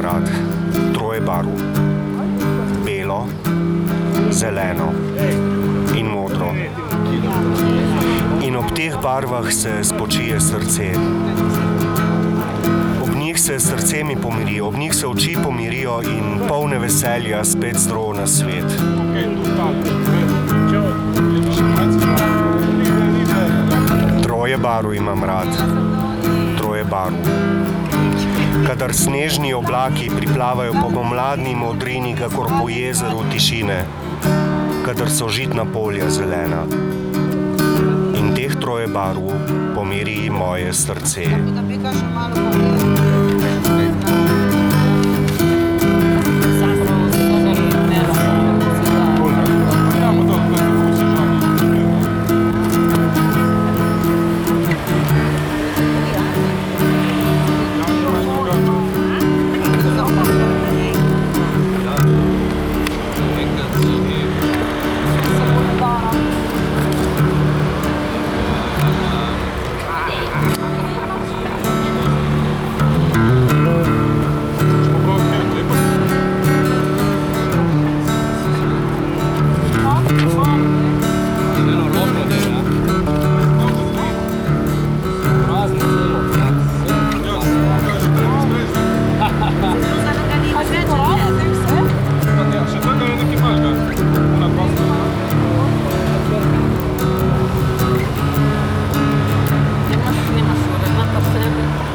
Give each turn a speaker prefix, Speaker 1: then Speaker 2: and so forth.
Speaker 1: rad troje barv. Belo, zeleno in modro. In ob teh barvah se spočije srce. Ob njih se srce mi pomiri, ob njih se oči pomirijo in polne veselja spet zdravo na svet. Troje barv imam rad, troje barv. Kadar snežni oblaki priplavajo po pomladni modrini, kakor po jezeru tišine, kadar so žitna polja zelena. In teh troje barv pomiri moje srce.